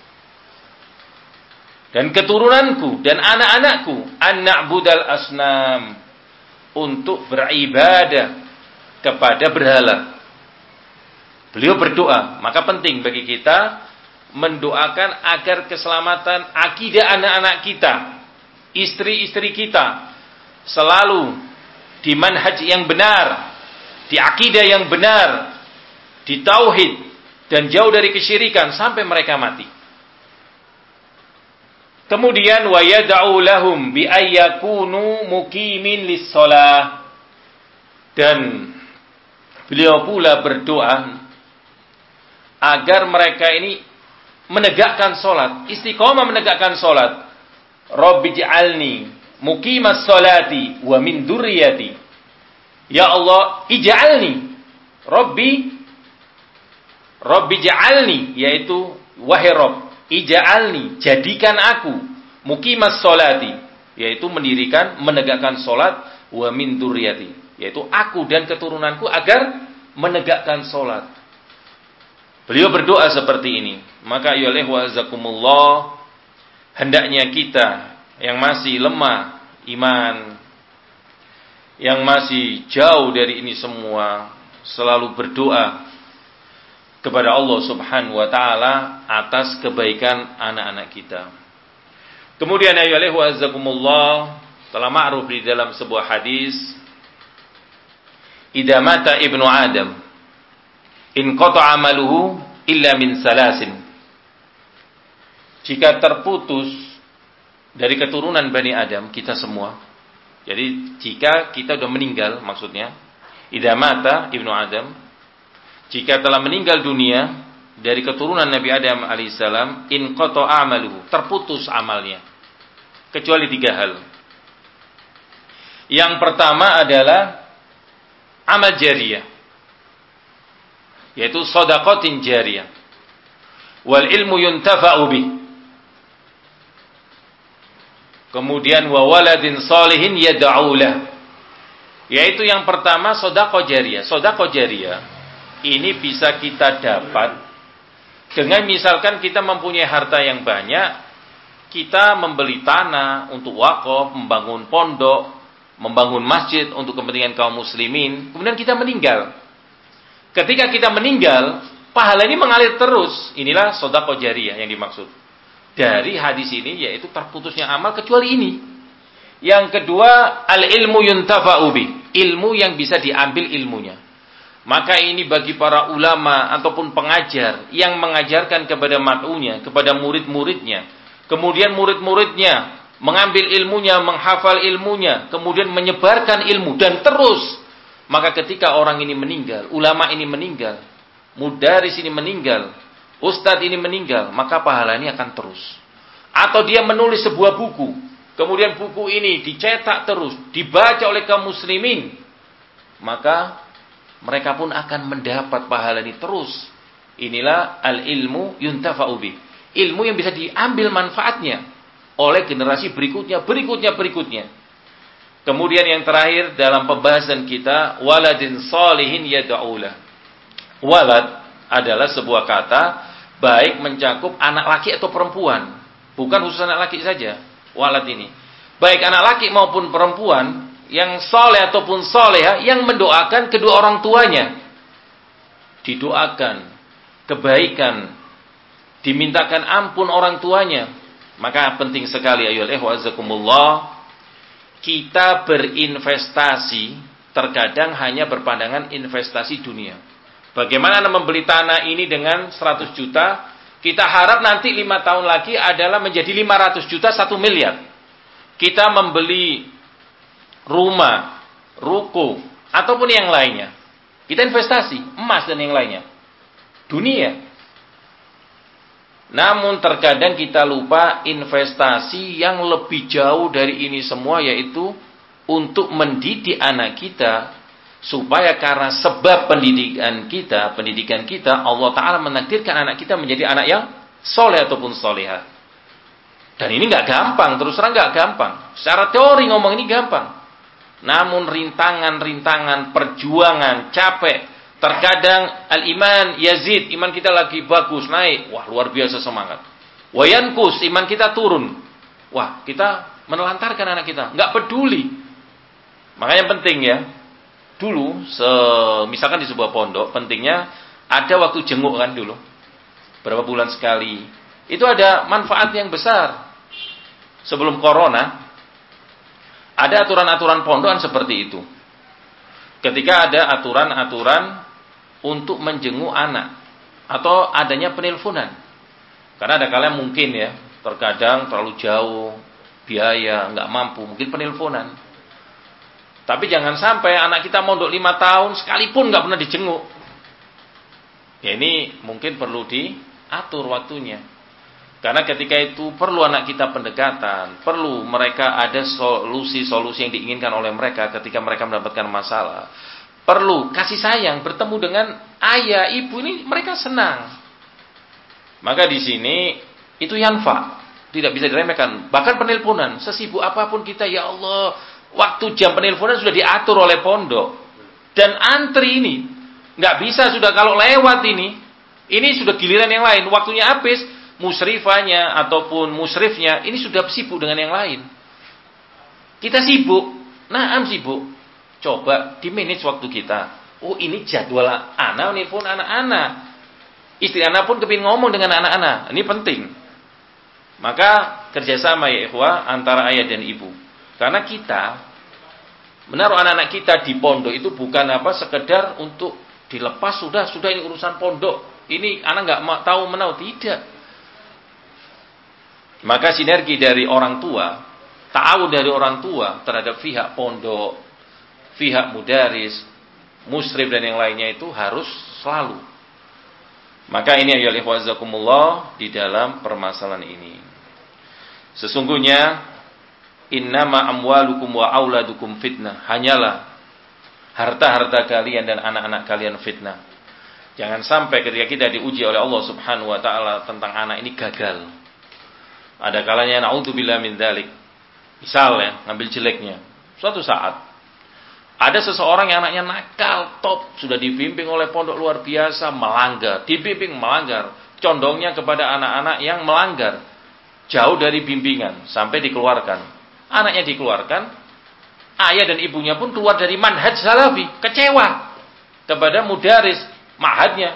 dan keturunanku, dan anak-anakku, an na'budal asnam, untuk beribadah kepada berhala. Beliau berdoa, maka penting bagi kita mendoakan agar keselamatan akidah anak-anak kita, istri-istri kita, selalu di manhaj yang benar, di akidah yang benar, di tauhid, dan jauh dari kesyirikan sampai mereka mati. Kemudian wa yad'u lahum bi ayyakunu muqimin lis-shalah, dan beliau pula berdoa agar mereka ini menegakkan solat, istiqomah menegakkan solat. Rabbi ij'alni muqimas solati wa min dzurriyyati. Ya Allah, ij'alni, Rabbi ij'alni, yaitu wahai Rabb, ij'alni, jadikan aku, muqimas solati, yaitu mendirikan, menegakkan solat, wa min dzurriyyati, yaitu aku dan keturunanku agar menegakkan solat. Beliau berdoa seperti ini. Maka ayyuhal wazakumullah, hendaknya kita yang masih lemah iman, yang masih jauh dari ini semua, selalu berdoa kepada Allah Subhanahu wa taala atas kebaikan anak-anak kita. Kemudian ayyuhal wazakumullah, telah ma'ruf di dalam sebuah hadis, idza mata ibnu Adam in qata'a amaluhu illa min salasin. Jika terputus dari keturunan Bani Adam, kita semua. Jadi jika kita sudah meninggal, maksudnya idza mata ibnu Adam, jika telah meninggal dunia dari keturunan Nabi Adam alaihissalam, inqata amaluhu, terputus amalnya, kecuali 3 hal. Yang pertama adalah amal jariyah, yaitu shadaqatin jariyah, wal ilmu yuntafa'u bih. Kemudian wa waladin shalihin yad'u lah, yaitu yang pertama sedekah jariyah. Sedekah jariyah ini bisa kita dapat dengan misalkan kita mempunyai harta yang banyak, kita membeli tanah untuk wakaf, membangun pondok, membangun masjid untuk kepentingan kaum muslimin, kemudian kita meninggal. Ketika kita meninggal, pahala ini mengalir terus. Inilah sedekah jariyah yang dimaksud dari hadis ini, yaitu terputusnya amal kecuali ini. Yang kedua, al-ilmu yuntafa'u bih, ilmu yang bisa diambil ilmunya. Maka ini bagi para ulama ataupun pengajar yang mengajarkan kepada mat'unya, kepada murid-muridnya, kemudian murid-muridnya mengambil ilmunya, menghafal ilmunya, kemudian menyebarkan ilmu dan terus. Maka ketika orang ini meninggal, ulama ini meninggal, mudaris ini meninggal, ustadz ini meninggal, maka pahala ini akan terus. Atau dia menulis sebuah buku, kemudian buku ini dicetak terus, dibaca oleh kaum muslimin, maka mereka pun akan mendapat pahala ini terus. Inilah al-ilmu yuntafa'u bih, ilmu yang bisa diambil manfaatnya oleh generasi berikutnya. Kemudian yang terakhir dalam pembahasan kita, waladin shalihin yad'u lah. Walad adalah sebuah kata baik mencakup anak laki atau perempuan, bukan khusus anak laki saja. Walad ini baik anak laki maupun perempuan yang soleh ataupun soleha, yang mendoakan kedua orang tuanya, didoakan kebaikan, dimintakan ampun orang tuanya. Maka penting sekali ayyuhal ikhwah azakumullah, kita berinvestasi terkadang hanya berpandangan investasi dunia. Bagaimana Anda membeli tanah ini dengan 100 juta, kita harap nanti 5 tahun lagi adalah menjadi 500 juta, 1 miliar. Kita membeli rumah, ruko, ataupun yang lainnya. Kita investasi, emas dan yang lainnya. Dunia. Namun terkadang kita lupa investasi yang lebih jauh dari ini semua, yaitu untuk mendidik anak kita, supaya karena sebab pendidikan kita, Allah Ta'ala menakdirkan anak kita menjadi anak yang soleh ataupun soleha. Dan ini nggak gampang, terus terang nggak gampang. Secara teori ngomong ini gampang. Namun rintangan, perjuangan, capek. Terkadang al-iman yazid, iman kita lagi bagus, naik. Wah, luar biasa semangat. Wayankus, iman kita turun. Wah, kita menelantarkan anak kita. Nggak peduli. Makanya penting ya. Dulu, misalkan di sebuah pondok, pentingnya ada waktu jenguk kan dulu. Berapa bulan sekali. Itu ada manfaat yang besar. Sebelum corona, ada aturan-aturan pondokan seperti itu. Ketika ada aturan-aturan untuk menjenguk anak, atau adanya penelponan. Karena ada kalanya mungkin ya, terkadang terlalu jauh, biaya, nggak mampu, mungkin penelponan. Tapi jangan sampai anak kita mondok 5 tahun, sekalipun nggak pernah dijenguk. Ya ini mungkin perlu diatur waktunya. Karena ketika itu perlu anak kita pendekatan, perlu mereka ada solusi-solusi yang diinginkan oleh mereka ketika mereka mendapatkan masalah. Perlu kasih sayang, bertemu dengan ayah, ibu, ini mereka senang. Maka di sini itu yanfa, tidak bisa diremehkan. Bahkan penelponan, sesibuk apapun kita, ya Allah, waktu jam penelponan sudah diatur oleh pondok. Dan antri ini nggak bisa sudah kalau lewat ini sudah giliran yang lain, waktunya habis. Musrifanya ataupun musrifnya ini sudah sibuk dengan yang lain. Kita sibuk, sibuk. Coba di manage waktu kita. Oh, ini jadwal anak, ini pun anak-anak. Istri anak pun kepingin ngomong dengan anak-anak. Ini penting. Maka kerjasama ya ikhwah antara ayah dan ibu. Karena kita menaruh anak-anak kita di pondok itu bukan sekedar untuk dilepas sudah ini urusan pondok. Ini anak nggak tahu menau, tidak. Maka sinergi dari orang tua, ta'awun dari orang tua terhadap pihak pondok, pihak mudaris, musrif dan yang lainnya itu harus selalu. Maka ini ayyuhal ikhwazakumullah di dalam permasalahan ini. Sesungguhnya innama amwalukum wa auladukum fitnah. Hanyalah harta-harta kalian dan anak-anak kalian fitnah. Jangan sampai ketika kita diuji oleh Allah Subhanahu wa taala tentang anak ini gagal. Ada kalanya naudzubillah min dzalik. Misal ya, ngambil jeleknya. Suatu saat ada seseorang yang anaknya nakal, top, sudah dibimbing oleh pondok luar biasa, melanggar, dibimbing melanggar, condongnya kepada anak-anak yang melanggar, jauh dari bimbingan, sampai dikeluarkan. Anaknya dikeluarkan, ayah dan ibunya pun keluar dari manhaj salafi, kecewa kepada mudaris ma'hadnya.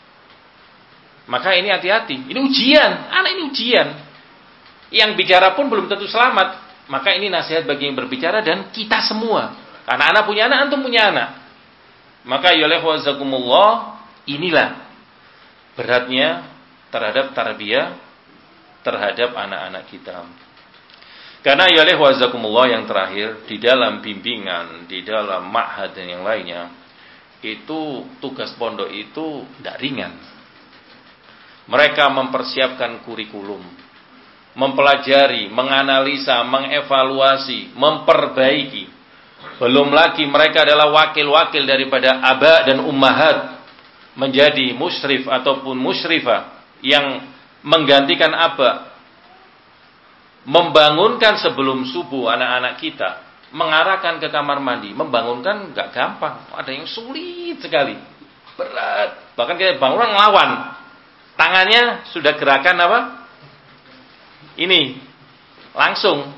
Maka ini hati-hati, ini ujian, anak ini ujian. Yang bicara pun belum tentu selamat. Maka ini nasihat bagi yang berbicara dan kita semua. Karena anak punya anak, antum punya anak. Maka ya wazakumullah, inilah beratnya terhadap tarbiyah terhadap anak-anak kita. Karena ya wazakumullah yang terakhir, di dalam bimbingan, di dalam ma'had dan yang lainnya, itu tugas pondok itu tidak ringan. Mereka mempersiapkan kurikulum, mempelajari, menganalisa, mengevaluasi, memperbaiki. Belum lagi mereka adalah wakil-wakil daripada aba dan ummahat, menjadi musyrif ataupun musyrifah yang menggantikan aba, membangunkan sebelum subuh anak-anak kita, mengarahkan ke kamar mandi. Membangunkan nggak gampang, ada yang sulit sekali, berat. Bahkan kita bangunan ngelawan, tangannya sudah gerakan apa? Ini langsung.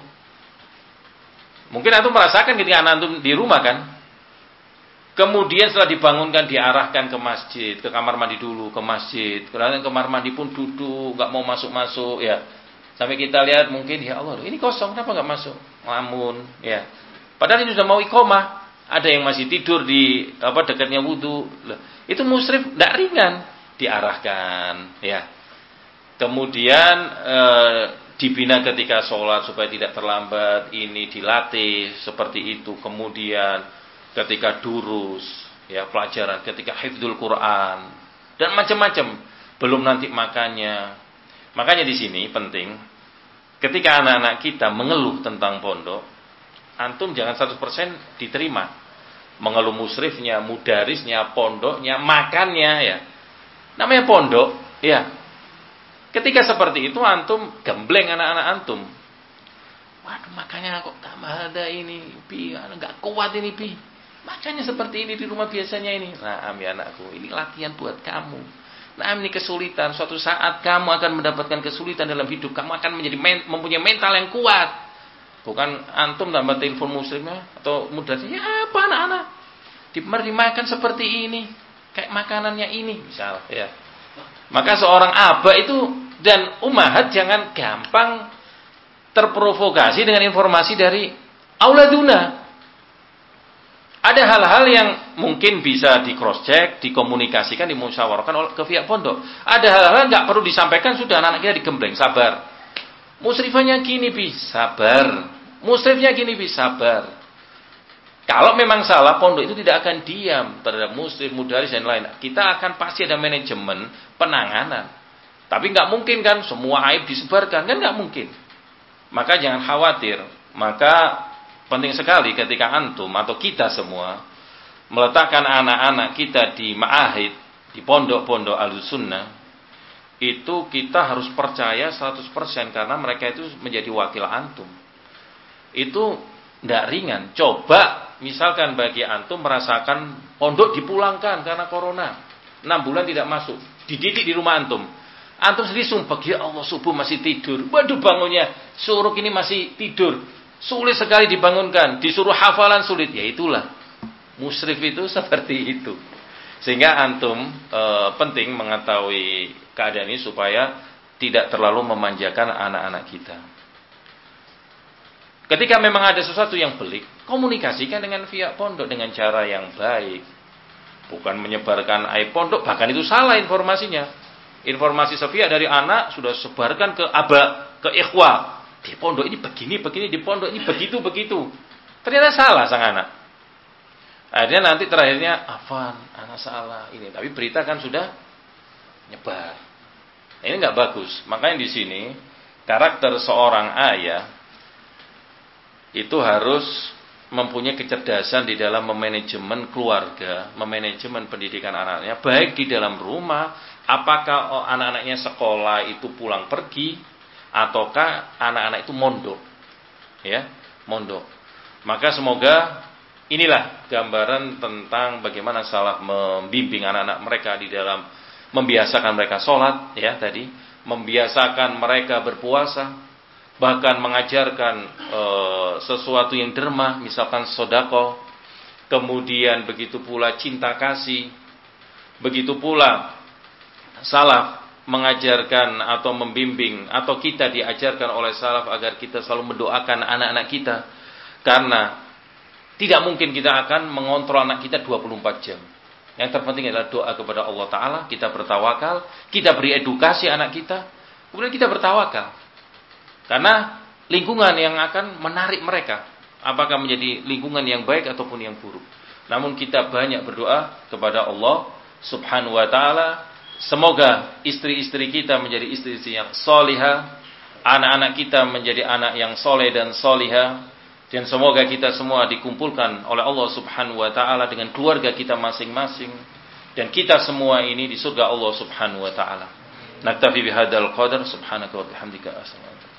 Mungkin antum merasakan ketika anak antum di rumah kan. Kemudian setelah dibangunkan diarahkan ke masjid, ke kamar mandi dulu, ke masjid. Kemudian kamar mandi pun duduk, nggak mau masuk-masuk ya. Sampai kita lihat mungkin ya Allah, ini kosong, kenapa nggak masuk? Ngelamun ya. Padahal ini sudah mau iqomah. Ada yang masih tidur di dekatnya wudu. Itu musyrif tidak ringan, diarahkan ya. Kemudian dibina ketika sholat supaya tidak terlambat, ini dilatih seperti itu. Kemudian ketika durus, ya pelajaran, ketika hifdzul Quran dan macam-macam. Belum nanti makannya. Makanya di sini penting, ketika anak-anak kita mengeluh tentang pondok, antum jangan 100% diterima. Mengeluh musrifnya, mudarisnya, pondoknya, makannya ya. Namanya pondok, ya. Ketika seperti itu antum gembleng anak-anak antum. Waduh, makanya kok tambah ada ini, Pi, enggak kuat ini, Pi. Makanya seperti ini di rumah biasanya ini. Nah, ya anakku, ini latihan buat kamu. Nah, ini kesulitan. Suatu saat kamu akan mendapatkan kesulitan dalam hidup. Kamu akan mempunyai mental yang kuat. Bukan antum tambah telepon muslimnya atau mudarisnya, ya apa anak-anak? Dimakan seperti ini, kayak makanannya ini, misal ya. Maka seorang aba itu dan ummahat jangan gampang terprovokasi dengan informasi dari auladuna. Ada hal-hal yang mungkin bisa di cross check, dikomunikasikan, dimusyawarahkan ke pihak pondok. Ada hal-hal nggak perlu disampaikan, sudah anak kita digembleng, sabar. Musrifanya gini, Bi, sabar. Musrifnya gini, Bi, sabar. Kalau memang salah, pondok itu tidak akan diam terhadap musrif, mudaris dan lain. Kita akan pasti ada manajemen penanganan. Tapi nggak mungkin kan semua aib disebarkan, kan nggak mungkin. Maka jangan khawatir. Maka penting sekali ketika antum atau kita semua meletakkan anak-anak kita di ma'ahid, di pondok-pondok Ahlussunnah, itu kita harus percaya 100% karena mereka itu menjadi wakil antum. Itu tidak ringan. Coba misalkan bagi antum merasakan pondok dipulangkan karena corona, 6 bulan tidak masuk, dididik di rumah antum. Antum sendiri sumpah, ya Allah subuh masih tidur. Waduh bangunnya, suruh ini masih tidur. Sulit sekali dibangunkan, disuruh hafalan sulit. Ya itulah, musyrif itu seperti itu. Sehingga antum penting mengetahui keadaan ini supaya tidak terlalu memanjakan anak-anak kita. Ketika memang ada sesuatu yang pelik, komunikasikan dengan pihak pondok dengan cara yang baik. Bukan menyebarkan aib pondok, bahkan itu salah informasinya. Informasi sepihak dari anak sudah sebarkan ke aba, ke ikhwah. Di pondok ini begini, di pondok ini begitu. Ternyata salah sang anak. Akhirnya nanti terakhirnya, afan, anak salah ini. Tapi berita kan sudah nyebar. Nah, ini nggak bagus. Makanya di sini karakter seorang ayah itu harus mempunyai kecerdasan di dalam memanajemen keluarga, memanajemen pendidikan anaknya, baik di dalam rumah, apakah anak-anaknya sekolah itu pulang pergi, ataukah anak-anak itu mondok, ya, mondok. Maka semoga inilah gambaran tentang bagaimana salaf membimbing anak-anak mereka di dalam membiasakan mereka sholat, ya tadi, membiasakan mereka berpuasa, bahkan mengajarkan sesuatu yang derma, misalkan sedekah, kemudian begitu pula cinta kasih, begitu pula salaf mengajarkan atau membimbing atau kita diajarkan oleh salaf agar kita selalu mendoakan anak-anak kita, karena tidak mungkin kita akan mengontrol anak kita 24 jam. Yang terpenting adalah doa kepada Allah Ta'ala, kita bertawakal, kita beri edukasi anak kita, kemudian kita bertawakal. Karena lingkungan yang akan menarik mereka, apakah menjadi lingkungan yang baik ataupun yang buruk. Namun kita banyak berdoa kepada Allah Subhanahu wa taala, semoga istri-istri kita menjadi istri-istri yang salihah, anak-anak kita menjadi anak yang soleh dan salihah, dan semoga kita semua dikumpulkan oleh Allah Subhanahu wa taala dengan keluarga kita masing-masing, dan kita semua ini di surga Allah Subhanahu wa taala. Naktafi bihadzal qadar, subhanaka wa bihamdika, assalamualaikum.